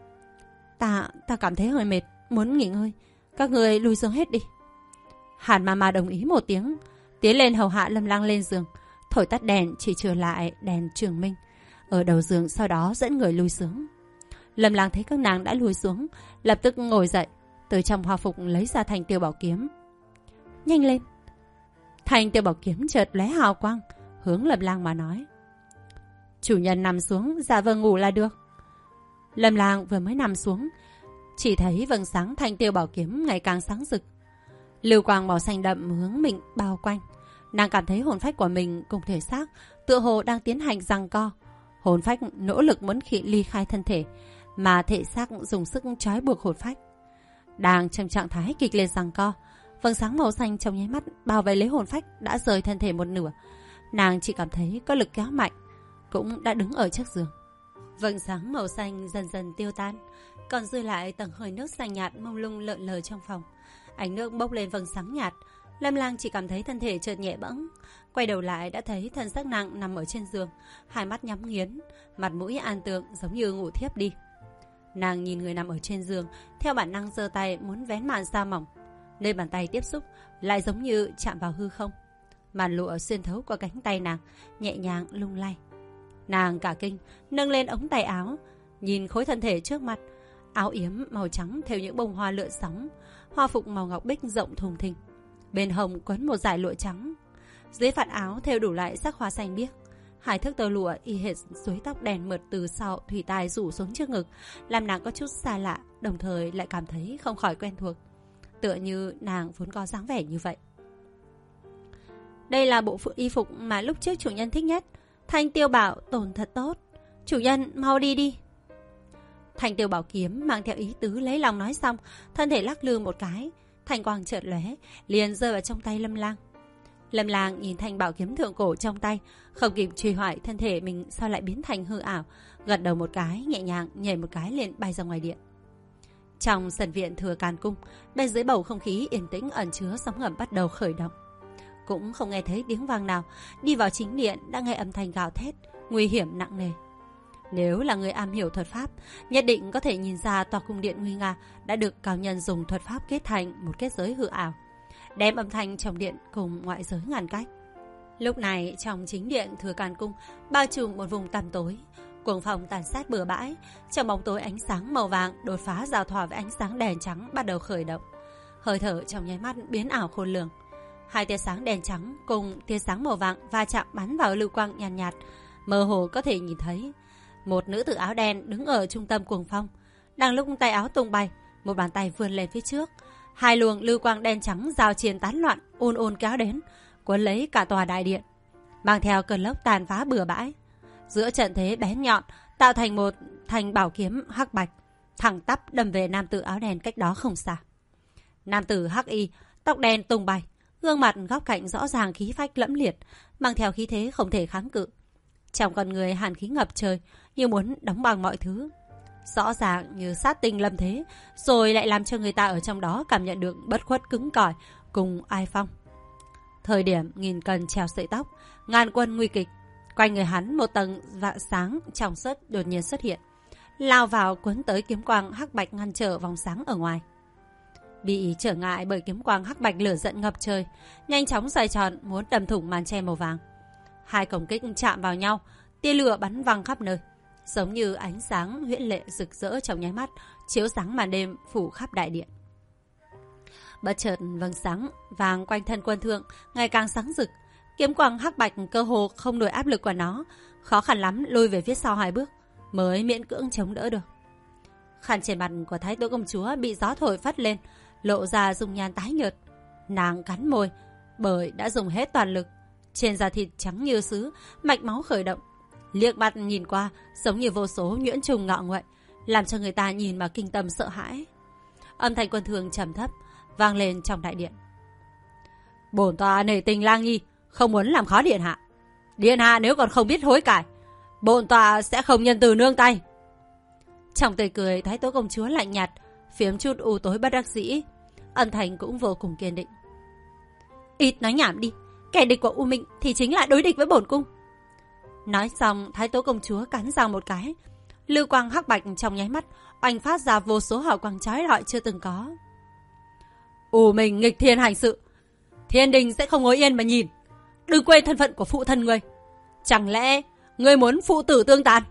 Ta cảm thấy hơi mệt, muốn nghỉ ngơi, các người lùi xuống hết đi. Hàn Mama đồng ý một tiếng, tiến lên hầu hạ Lâm Lang lên giường, thổi tắt đèn, chỉ trừ lại đèn trường minh ở đầu giường, sau đó dẫn người lùi xuống. Lâm Lang thấy các nàng đã lùi xuống, lập tức ngồi dậy, từ trong hoa phục lấy ra Thanh Tiêu Bảo Kiếm. Nhanh lên! Thanh Tiêu Bảo Kiếm chợt lóe hào quang, hướng Lâm Lang mà nói. Chủ nhân nằm xuống, giả vờ ngủ là được. Lâm Lang vừa mới nằm xuống, chỉ thấy vầng sáng Thanh Tiêu Bảo Kiếm ngày càng sáng rực. Lưu quang màu xanh đậm hướng mình bao quanh. Nàng cảm thấy hồn phách của mình cùng thể xác tựa hồ đang tiến hành giằng co. Hồn phách nỗ lực muốn ly khai thân thể, mà thể xác dùng sức trói buộc hồn phách. Đang trong trạng thái kịch liệt giằng co, vầng sáng màu xanh trong nháy mắt bao vây lấy hồn phách đã rời thân thể một nửa. Nàng chỉ cảm thấy có lực kéo mạnh, cũng đã đứng ở trước giường. Vầng sáng màu xanh dần dần tiêu tan, còn dư lại tầng hơi nước xanh nhạt mông lung lợn lờ trong phòng. Ánh nước bốc lên vầng sáng nhạt. Lâm Lang chỉ cảm thấy thân thể chợt nhẹ bẫng, quay đầu lại đã thấy thân xác nàng nằm ở trên giường, hai mắt nhắm nghiến, mặt mũi an tường giống như ngủ thiếp đi. Nàng nhìn người nằm ở trên giường, theo bản năng giơ tay muốn vén màn sa mỏng, nơi bàn tay tiếp xúc lại giống như chạm vào hư không. Màn lụa xuyên thấu qua cánh tay nàng, nhẹ nhàng lung lay. Nàng cả kinh, nâng lên ống tay áo, nhìn khối thân thể trước mặt, áo yếm màu trắng theo những bông hoa lượn sóng, hoa phục màu ngọc bích rộng thùng thình, bên hông quấn một dải lụa trắng, dưới vạt áo thêu đủ loại sắc hoa xanh biếc. Hai thước tơ lụa y hệt suối tóc đen mượt từ sau thủy tai rủ xuống trước ngực, làm nàng có chút xa lạ, đồng thời lại cảm thấy không khỏi quen thuộc. tựa như nàng vốn có dáng vẻ như vậy. Đây là bộ y phục mà lúc trước chủ nhân thích nhất. Thanh Tiêu bảo tồn thật tốt. Chủ nhân mau đi đi. Thanh Tiêu bảo kiếm mang theo ý tứ lấy lòng nói xong, thân thể lắc lư một cái, thanh quang chợt lóe, liền rơi vào trong tay Lâm Lang. Lâm Lang nhìn thanh bảo kiếm thượng cổ trong tay, không kịp truy hỏi thân thể mình sao lại biến thành hư ảo, gật đầu một cái, nhẹ nhàng nhảy một cái liền bay ra ngoài điện. Trong sân viện Thừa Càn Cung, bên dưới bầu không khí yên tĩnh ẩn chứa sóng ngầm bắt đầu khởi động. Cũng không nghe thấy tiếng vang nào, đi vào chính điện đã nghe âm thanh gào thét, nguy hiểm nặng nề. Nếu là người am hiểu thuật pháp, nhất định có thể nhìn ra tòa cung điện nguy nga đã được cao nhân dùng thuật pháp kết thành một kết giới hư ảo, đem âm thanh trong điện cùng ngoại giới ngăn cách. Lúc này trong chính điện Thừa Càn Cung bao trùm một vùng tăm tối, cuồng phong tàn sát bừa bãi, trong bóng tối ánh sáng màu vàng đột phá giao thoa với ánh sáng đèn trắng bắt đầu khởi động, hơi thở trong nháy mắt biến ảo khôn lường. Hai tia sáng đèn trắng cùng tia sáng màu vàng va chạm bắn vào lưu quang nhàn nhạt, mơ hồ có thể nhìn thấy một nữ tử áo đen đứng ở trung tâm cuồng phong. Đang lúc tay áo tung bay, một bàn tay vươn lên phía trước, hai luồng lưu quang đen trắng giao chiến tán loạn ôn ôn kéo đến, cuốn lấy cả tòa đại điện, mang theo cơn lốc tàn phá bừa bãi. Giữa trận thế bén nhọn tạo thành một thanh bảo kiếm hắc bạch, thẳng tắp đâm về nam tử áo đen cách đó không xa. Nam tử hắc y, tóc đen tung bay, gương mặt góc cạnh rõ ràng khí phách lẫm liệt, mang theo khí thế không thể kháng cự. Trong con người hàn khí ngập trời, như muốn đóng băng mọi thứ, rõ ràng như sát tinh lâm thế, rồi lại làm cho người ta ở trong đó cảm nhận được bất khuất cứng cỏi cùng ai phong. Thời điểm nghìn cân treo sợi tóc, ngàn quân nguy kịch, quanh người hắn một tầng vạn sáng trong suốt đột nhiên xuất hiện, lao vào cuốn tới kiếm quang hắc bạch ngăn trở vòng sáng ở ngoài. Bị trở ngại bởi kiếm quang hắc bạch lửa giận ngập trời, nhanh chóng xoay tròn muốn đâm thủng màn che màu vàng. Hai công kích chạm vào nhau, tia lửa bắn văng khắp nơi, giống như ánh sáng huyễn lệ rực rỡ trong nháy mắt, chiếu sáng màn đêm phủ khắp đại điện. Bất chợt vầng sáng vàng quanh thân Quân Thương ngày càng sáng rực, kiếm quang hắc bạch cơ hồ không nổi áp lực của nó, khó khăn lắm lùi về phía sau 2 bước mới miễn cưỡng chống đỡ được. Khăn trên mặt của Thái Tố công chúa bị gió thổi phất lên, lộ ra dung nhan tái nhợt. Nàng cắn môi, bởi đã dùng hết toàn lực, trên da thịt trắng như sứ, mạch máu khởi động, liếc mắt nhìn qua giống như vô số nhuyễn trùng ngọ nguậy, làm cho người ta nhìn mà kinh tâm sợ hãi. Âm thanh Quân Thương trầm thấp vang lên trong đại điện. Bổn tọa nể tình Lang Nhi, không muốn làm khó điện hạ. Điện hạ nếu còn không biết hối cải, bổn tọa sẽ không nhân từ nương tay. Trong tươi cười, Thái Tố công chúa lạnh nhạt, phiếm chút u tối bất đắc dĩ, âm thanh cũng vô cùng kiên định. Ít nói nhảm đi, kẻ địch của U Minh thì chính là đối địch với bổn cung. Nói xong, Thái Tố công chúa cắn răng một cái, lưu quang hắc bạch trong nháy mắt oanh phát ra vô số hào quang chói lọi chưa từng có. U Minh nghịch thiên hành sự, thiên đình sẽ không ngồi yên mà nhìn. Đừng quên thân phận của phụ thân ngươi. Chẳng lẽ ngươi muốn phụ tử tương tàn?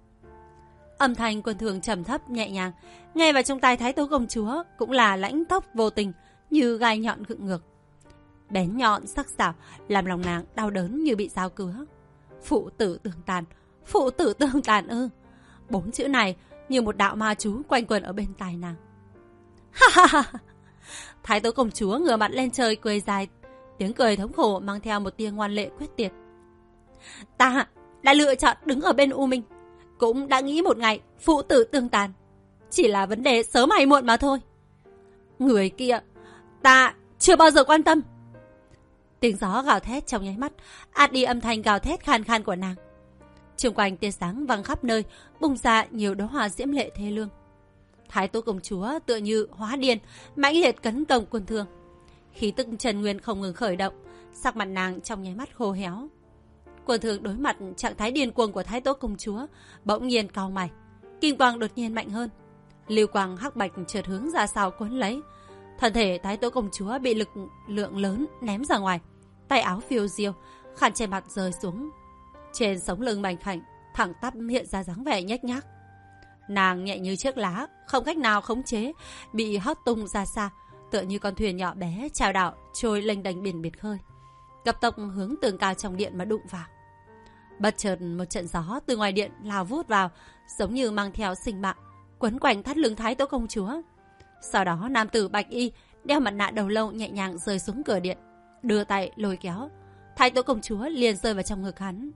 Âm thanh Quân Thương trầm thấp nhẹ nhàng nghe vào trong tai Thái Tố công chúa cũng là lãnh tốc vô tình, như gai nhọn gượng ngược, bén nhọn sắc sảo, làm lòng nàng đau đớn như bị dao cứa. Phụ tử tương tàn, phụ tử tương tàn ư? 4 chữ này như một đạo ma chú quanh quẩn ở bên tai nàng. Ha ha ha! Thái Tố công chúa ngửa mặt lên trời cười dài, tiếng cười thống khổ mang theo một tia ngoan lệ quyết tuyệt. Ta đã lựa chọn đứng ở bên U Minh, cũng đã nghĩ một ngày phụ tử tương tàn, chỉ là vấn đề sớm hay muộn mà thôi. Người kia ta chưa bao giờ quan tâm. Tiếng gió gào thét trong nháy mắt át đi âm thanh gào thét khan khan của nàng. Xung quanh tia sáng văng khắp nơi, bùng ra nhiều đóa hoa diễm lệ thê lương. Thái Tố công chúa tựa như hóa điên, mãnh liệt cấn công Quân Thương. Khí tức Trần Nguyên không ngừng khởi động, sắc mặt nàng trong nháy mắt khô héo. Quân Thương đối mặt trạng thái điên cuồng của Thái Tố công chúa, bỗng nhiên cau mày, kim quang đột nhiên mạnh hơn, lưu quang hắc bạch chợt hướng ra sau cuốn lấy. Thân thể Thái Tố công chúa bị lực lượng lớn ném ra ngoài, tay áo phiêu diêu, khăn trên mặt rơi xuống, trên sống lưng mảnh khảnh thẳng tắp hiện ra dáng vẻ nhếch nhác. Nàng nhẹ như chiếc lá, không cách nào khống chế, bị hót tung ra xa, tựa như con thuyền nhỏ bé chao đảo trôi lênh đênh biển biệt khơi, cấp tốc hướng tường cao trong điện mà đụng vào. Bất chợt một trận gió từ ngoài điện lao vút vào, giống như mang theo sinh mạng, quấn quanh thắt lưng Thái Tố công chúa. Sau đó nam tử bạch y đeo mặt nạ đầu lâu nhẹ nhàng rơi xuống cửa điện, đưa tay lôi kéo. Thái tố công chúa liền rơi vào trong ngực hắn.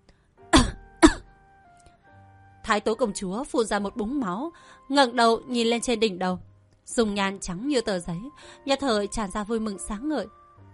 Thái tố công chúa phun ra một búng máu, ngẩng đầu nhìn lên trên đỉnh đầu, dùng nhan trắng như tờ giấy, nhất thời tràn ra vui mừng sáng ngời.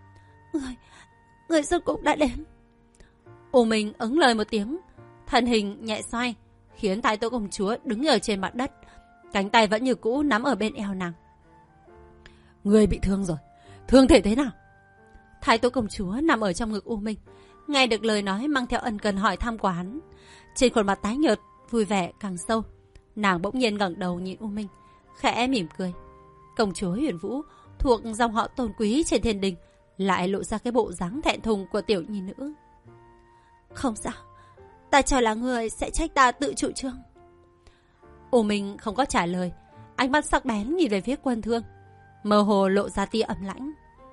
Người rốt cuộc đã đến. U Minh ứng lời một tiếng, thân hình nhẹ xoay, khiến Thái tố công chúa đứng ở trên mặt đất, cánh tay vẫn như cũ nắm ở bên eo nàng. Người bị thương rồi, thương thể thế nào? Thái tố công chúa nằm ở trong ngực U Minh, nghe được lời nói mang theo ân cần hỏi thăm của hắn, trên khuôn mặt tái nhợt vui vẻ càng sâu. Nàng bỗng nhiên ngẩng đầu nhìn U Minh, khẽ mỉm cười. Công chúa Huyền Vũ thuộc dòng họ tôn quý trên thiên đình, lại lộ ra cái bộ dáng thẹn thùng của tiểu nhi nữ. Không sao, ta cho là người sẽ trách ta tự chủ trương. U Minh không có trả lời, ánh mắt sắc bén nhìn về phía Quân Thương, mơ hồ lộ ra tia ấm lãnh.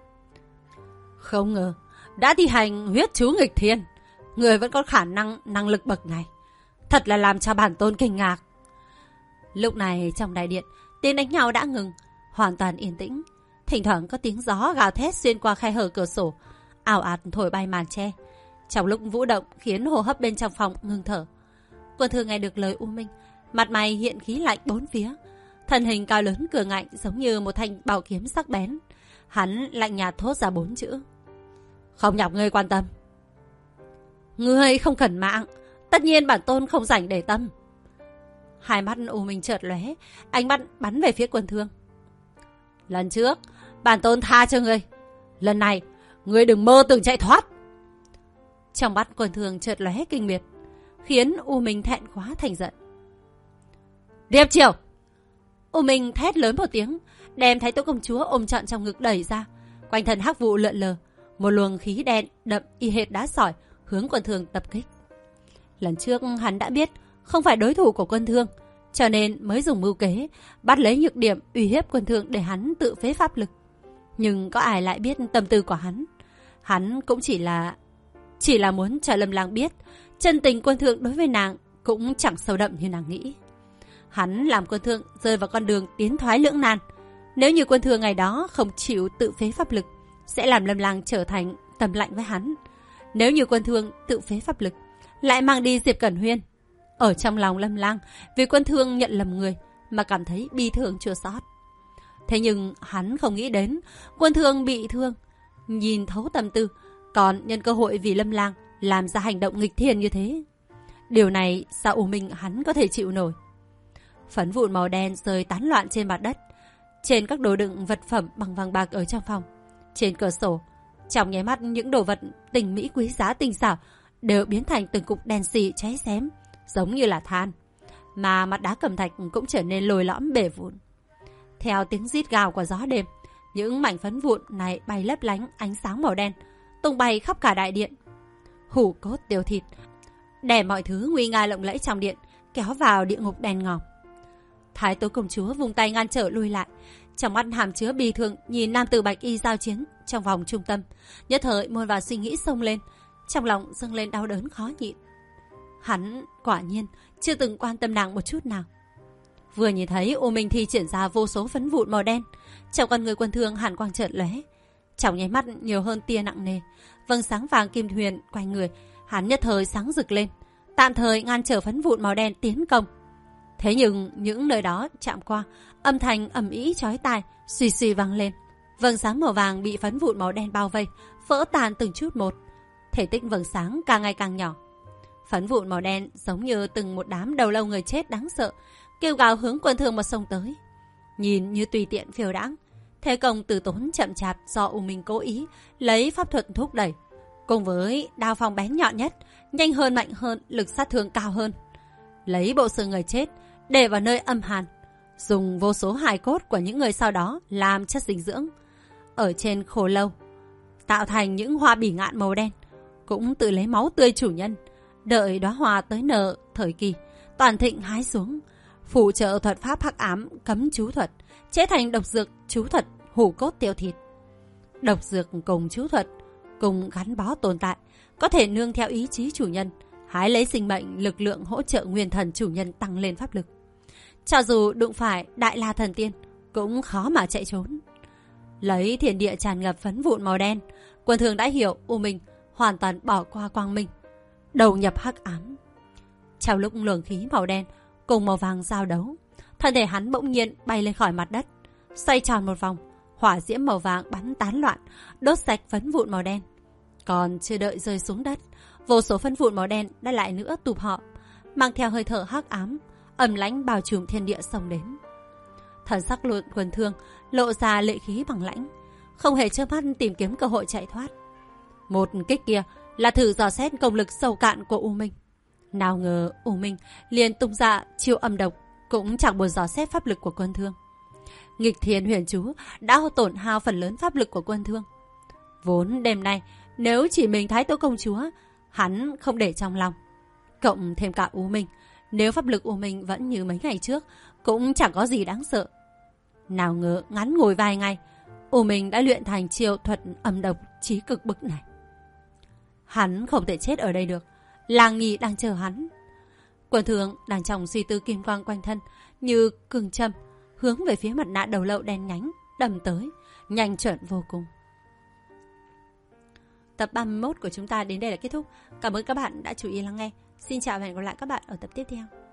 Không ngờ đã thi hành huyết chú nghịch thiên, người vẫn có khả năng lực bậc này, thật là làm cho bản tôn kinh ngạc. Lúc này trong đại điện, tiếng đánh nhau đã ngừng, hoàn toàn yên tĩnh. Thỉnh thoảng có tiếng gió gào thét xuyên qua khe hở cửa sổ, ào ạt thổi bay màn tre. Trong lúc vũ động khiến hô hấp bên trong phòng ngừng thở. Quân Thương nghe được lời U Minh, mặt mày hiện khí lạnh bốn phía, thân hình cao lớn cường ngạnh giống như một thanh bảo kiếm sắc bén. Hắn lạnh nhạt thốt ra 4 chữ: không nhọc ngươi quan tâm. Ngươi không cần mạng, tất nhiên bản tôn không rảnh để tâm. Hai mắt U Minh chợt lóe, ánh mắt bắn về phía Quân Thương. Lần trước bản tôn tha cho ngươi, lần này ngươi đừng mơ tưởng chạy thoát. Trong mắt Quân Thương chợt lóe kinh miệt, khiến U Minh thẹn quá thành giận. Điệp chiều! U Minh thét lớn một tiếng, đem Thái tố công chúa ôm trọn trong ngực đẩy ra. Quanh thân hắc vụ lượn lờ, một luồng khí đen đậm y hệt đá sỏi hướng Quân Thương tập kích. Lần trước hắn đã biết không phải đối thủ của Quân Thương, cho nên mới dùng mưu kế bắt lấy nhược điểm uy hiếp Quân Thương để hắn tự phế pháp lực. Nhưng có ai lại biết tâm tư của hắn? Hắn cũng chỉ là muốn cho Lâm Lang biết chân tình Quân Thương đối với nàng cũng chẳng sâu đậm như nàng nghĩ. Hắn làm Quân Thương rơi vào con đường tiến thoái lưỡng nan. Nếu như Quân Thương ngày đó không chịu tự phế pháp lực, sẽ làm Lâm Lang trở thành tầm lạnh với hắn. Nếu như Quân Thương tự phế pháp lực, lại mang đi Diệp Cẩn Huyên, ở trong lòng Lâm Lang vì Quân Thương nhận lầm người mà cảm thấy bi thương chua xót. Thế nhưng hắn không nghĩ đến Quân Thương bị thương, nhìn thấu tâm tư, còn nhân cơ hội vì Lâm Lang làm ra hành động nghịch thiên như thế. Điều này sao U Minh hắn có thể chịu nổi? Phấn vụn màu đen rơi tán loạn trên mặt đất, trên các đồ đựng vật phẩm bằng vàng bạc ở trong phòng, trên cửa sổ. Trong nháy mắt, những đồ vật tinh mỹ quý giá tinh xảo đều biến thành từng cục đen xì cháy xém, giống như là than. Mà mặt đá cẩm thạch cũng trở nên lồi lõm bể vụn. Theo tiếng rít gào của gió đêm, những mảnh phấn vụn này bay lấp lánh ánh sáng màu đen, tung bay khắp cả đại điện. Hủ cốt tiêu thịt, để mọi thứ nguy nga lộng lẫy trong điện kéo vào địa ngục đen ngòm. Thái tố công chúa vùng tay ngăn trở lui lại, trong mắt hàm chứa bi thương nhìn nam tử bạch y giao chiến trong vòng trung tâm. Nhất thời muôn vàn suy nghĩ xông lên, trong lòng dâng lên đau đớn khó nhịn. Hắn quả nhiên chưa từng quan tâm nàng một chút nào. Vừa nhìn thấy U Minh thi triển ra vô số phấn vụn màu đen, trong con người Quân Thương hàn quang chợt lóe, trong nháy mắt nhiều hơn tia nặng nề. Vầng sáng vàng kim huyền quanh người hắn nhất thời sáng rực lên, tạm thời ngăn trở phấn vụn màu đen tiến công. Thế nhưng những nơi đó chạm qua, âm thanh ầm ĩ chói tai suy suy vang lên. Vầng sáng màu vàng bị phấn vụn màu đen bao vây, vỡ tan từng chút một. Thể tích vầng sáng càng ngày càng nhỏ. Phấn vụn màu đen giống như từng một đám đầu lâu người chết đáng sợ, kêu gào hướng Quân Thương mà xông tới. Nhìn như tùy tiện phiêu đãng, thế công từ tốn chậm chạp do U Minh cố ý lấy pháp thuật thúc đẩy, cùng với đao phong bén nhọn nhất, nhanh hơn mạnh hơn, lực sát thương cao hơn. Lấy bộ xương người chết để vào nơi âm hàn, dùng vô số hài cốt của những người sau đó làm chất dinh dưỡng. Ở trên khô lâu tạo thành những hoa bỉ ngạn màu đen, cũng tự lấy máu tươi chủ nhân, đợi đóa hoa tới nở thời kỳ toàn thịnh hái xuống, phụ trợ thuật pháp hắc ám cấm chú thuật, chế thành độc dược chú thuật hủ cốt tiêu thịt. Độc dược cùng chú thuật cùng gắn bó tồn tại, có thể nương theo ý chí chủ nhân, hái lấy sinh mệnh lực lượng hỗ trợ nguyên thần chủ nhân tăng lên pháp lực. Cho dù đụng phải Đại La Thần Tiên cũng khó mà chạy trốn. Lấy thiên địa tràn ngập phấn vụn màu đen, Quân Thương đã hiểu U Minh hoàn toàn bỏ qua quang minh, đầu nhập hắc ám. Trong lúc luồng khí màu đen cùng màu vàng giao đấu, thân thể hắn bỗng nhiên bay lên khỏi mặt đất, xoay tròn một vòng, hỏa diễm màu vàng bắn tán loạn, đốt sạch phấn vụn màu đen. Còn chưa đợi rơi xuống đất, vô số phấn vụn màu đen đã lại nữa tụp họ, mang theo hơi thở hắc ám, ẩm lãnh bao trùm thiên địa xông đến. Thần sắc Quân Thương lộ ra lệ khí bằng lãnh, không hề chớp mắt tìm kiếm cơ hội chạy thoát. Một kích kia là thử dò xét công lực sâu cạn của U Minh. Nào ngờ U Minh liền tung ra chiêu âm độc, cũng chẳng buồn dò xét pháp lực của Quân Thương. Nghịch thiên huyền chú đã tổn hao phần lớn pháp lực của Quân Thương. Vốn đêm nay nếu chỉ mình Thái Tố công chúa, hắn không để trong lòng. Cộng thêm cả U Minh, nếu pháp lực U Minh vẫn như mấy ngày trước, cũng chẳng có gì đáng sợ. Nào ngờ ngắn ngủi vài ngày, U Minh đã luyện thành chiêu thuật âm độc chí cực bực này. Hắn không thể chết ở đây được, Lang Nhi đang chờ hắn. Quân Thương đang trong suy tư kim quang quanh thân như cương châm, hướng về phía mặt nạ đầu lậu đen nhánh đâm tới, nhanh chuẩn vô cùng. Tập 31 của chúng ta đến đây là kết thúc. Cảm ơn các bạn đã chú ý lắng nghe. Xin chào và hẹn gặp lại các bạn ở tập tiếp theo.